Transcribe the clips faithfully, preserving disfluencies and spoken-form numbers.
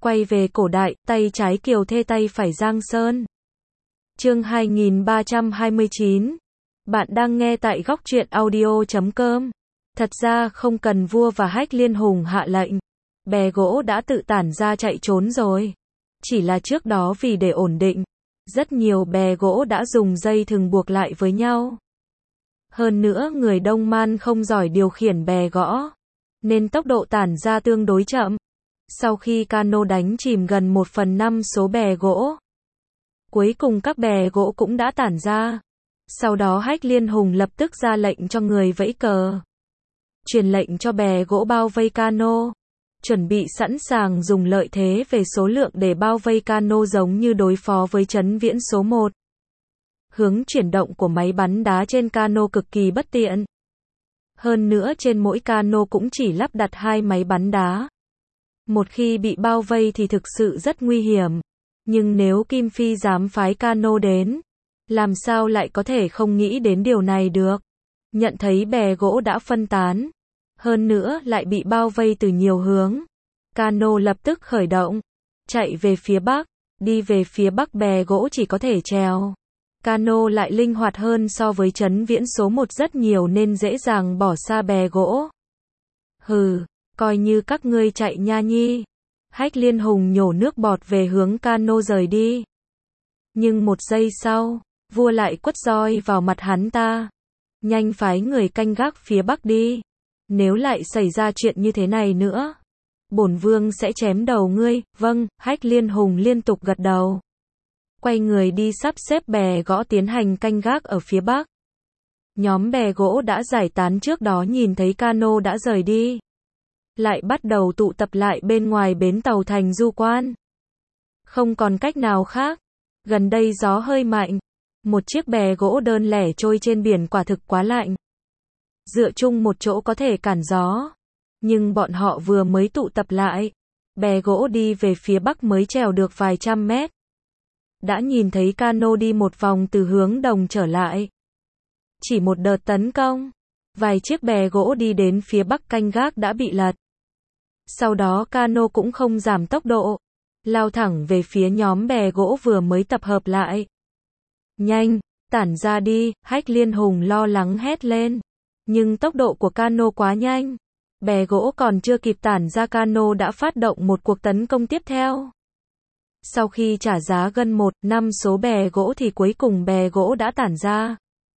Quay về cổ đại, tay trái Kiều Thê tay phải Giang Sơn. Chương hai nghìn ba trăm hai mươi chín. Bạn đang nghe tại góc truyện audio chấm com. Thật ra không cần vua và Hách Liên Hùng hạ lệnh, bè gỗ đã tự tản ra chạy trốn rồi. Chỉ là trước đó vì để ổn định, rất nhiều bè gỗ đã dùng dây thừng buộc lại với nhau. Hơn nữa người Đông Man không giỏi điều khiển bè gỗ, nên tốc độ tản ra tương đối chậm. Sau khi cano đánh chìm gần một phần năm số bè gỗ, cuối cùng các bè gỗ cũng đã tản ra. Sau đó Hách Liên Hùng lập tức ra lệnh cho người vẫy cờ, truyền lệnh cho bè gỗ bao vây cano, chuẩn bị sẵn sàng dùng lợi thế về số lượng để bao vây cano giống như đối phó với Trấn Viễn số một. Hướng chuyển động của máy bắn đá trên cano cực kỳ bất tiện. Hơn nữa trên mỗi cano cũng chỉ lắp đặt hai máy bắn đá. Một khi bị bao vây thì thực sự rất nguy hiểm. Nhưng nếu Kim Phi dám phái cano đến, làm sao lại có thể không nghĩ đến điều này được. Nhận thấy bè gỗ đã phân tán, hơn nữa lại bị bao vây từ nhiều hướng, cano lập tức khởi động, chạy về phía bắc. Đi về phía bắc bè gỗ chỉ có thể chèo. Cano lại linh hoạt hơn so với Trấn Viễn số một rất nhiều nên dễ dàng bỏ xa bè gỗ. Hừ, coi như các ngươi chạy nha nhi. Hách Liên Hùng nhổ nước bọt về hướng cano rời đi. Nhưng một giây sau, vua lại quất roi vào mặt hắn ta. Nhanh phái người canh gác phía bắc đi. Nếu lại xảy ra chuyện như thế này nữa, bổn vương sẽ chém đầu ngươi. Vâng, Hách Liên Hùng liên tục gật đầu. Quay người đi sắp xếp bè gỗ tiến hành canh gác ở phía bắc. Nhóm bè gỗ đã giải tán trước đó nhìn thấy cano đã rời đi, lại bắt đầu tụ tập lại bên ngoài bến tàu thành du quan. Không còn cách nào khác. Gần đây gió hơi mạnh. Một chiếc bè gỗ đơn lẻ trôi trên biển quả thực quá lạnh. Dựa chung một chỗ có thể cản gió. Nhưng bọn họ vừa mới tụ tập lại, bè gỗ đi về phía bắc mới trèo được vài trăm mét, đã nhìn thấy cano đi một vòng từ hướng đông trở lại. Chỉ một đợt tấn công, vài chiếc bè gỗ đi đến phía bắc canh gác đã bị lật. Sau đó cano cũng không giảm tốc độ, lao thẳng về phía nhóm bè gỗ vừa mới tập hợp lại. Nhanh, tản ra đi, Hách Liên Hùng lo lắng hét lên. Nhưng tốc độ của cano quá nhanh. Bè gỗ còn chưa kịp tản ra cano đã phát động một cuộc tấn công tiếp theo. Sau khi trả giá gần một năm số bè gỗ thì cuối cùng bè gỗ đã tản ra.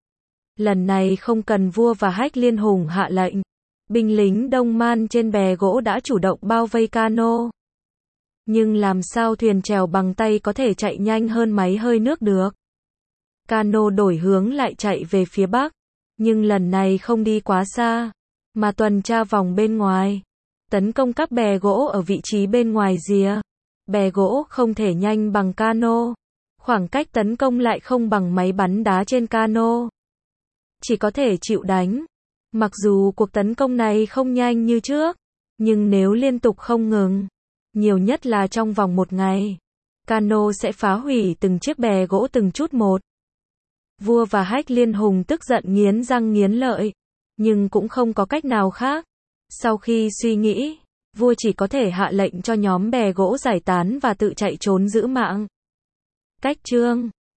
Lần này không cần vua và Hách Liên Hùng hạ lệnh, binh lính Đông Man trên bè gỗ đã chủ động bao vây cano. Nhưng làm sao thuyền chèo bằng tay có thể chạy nhanh hơn máy hơi nước được. Cano đổi hướng lại chạy về phía bắc, nhưng lần này không đi quá xa, mà tuần tra vòng bên ngoài, tấn công các bè gỗ ở vị trí bên ngoài rìa. Bè gỗ không thể nhanh bằng cano, khoảng cách tấn công lại không bằng máy bắn đá trên cano, chỉ có thể chịu đánh. Mặc dù cuộc tấn công này không nhanh như trước, nhưng nếu liên tục không ngừng, nhiều nhất là trong vòng một ngày, cano sẽ phá hủy từng chiếc bè gỗ từng chút một. Vua và Hách Liên Hùng tức giận nghiến răng nghiến lợi, nhưng cũng không có cách nào khác. Sau khi suy nghĩ, vua chỉ có thể hạ lệnh cho nhóm bè gỗ giải tán và tự chạy trốn giữ mạng. Cách chương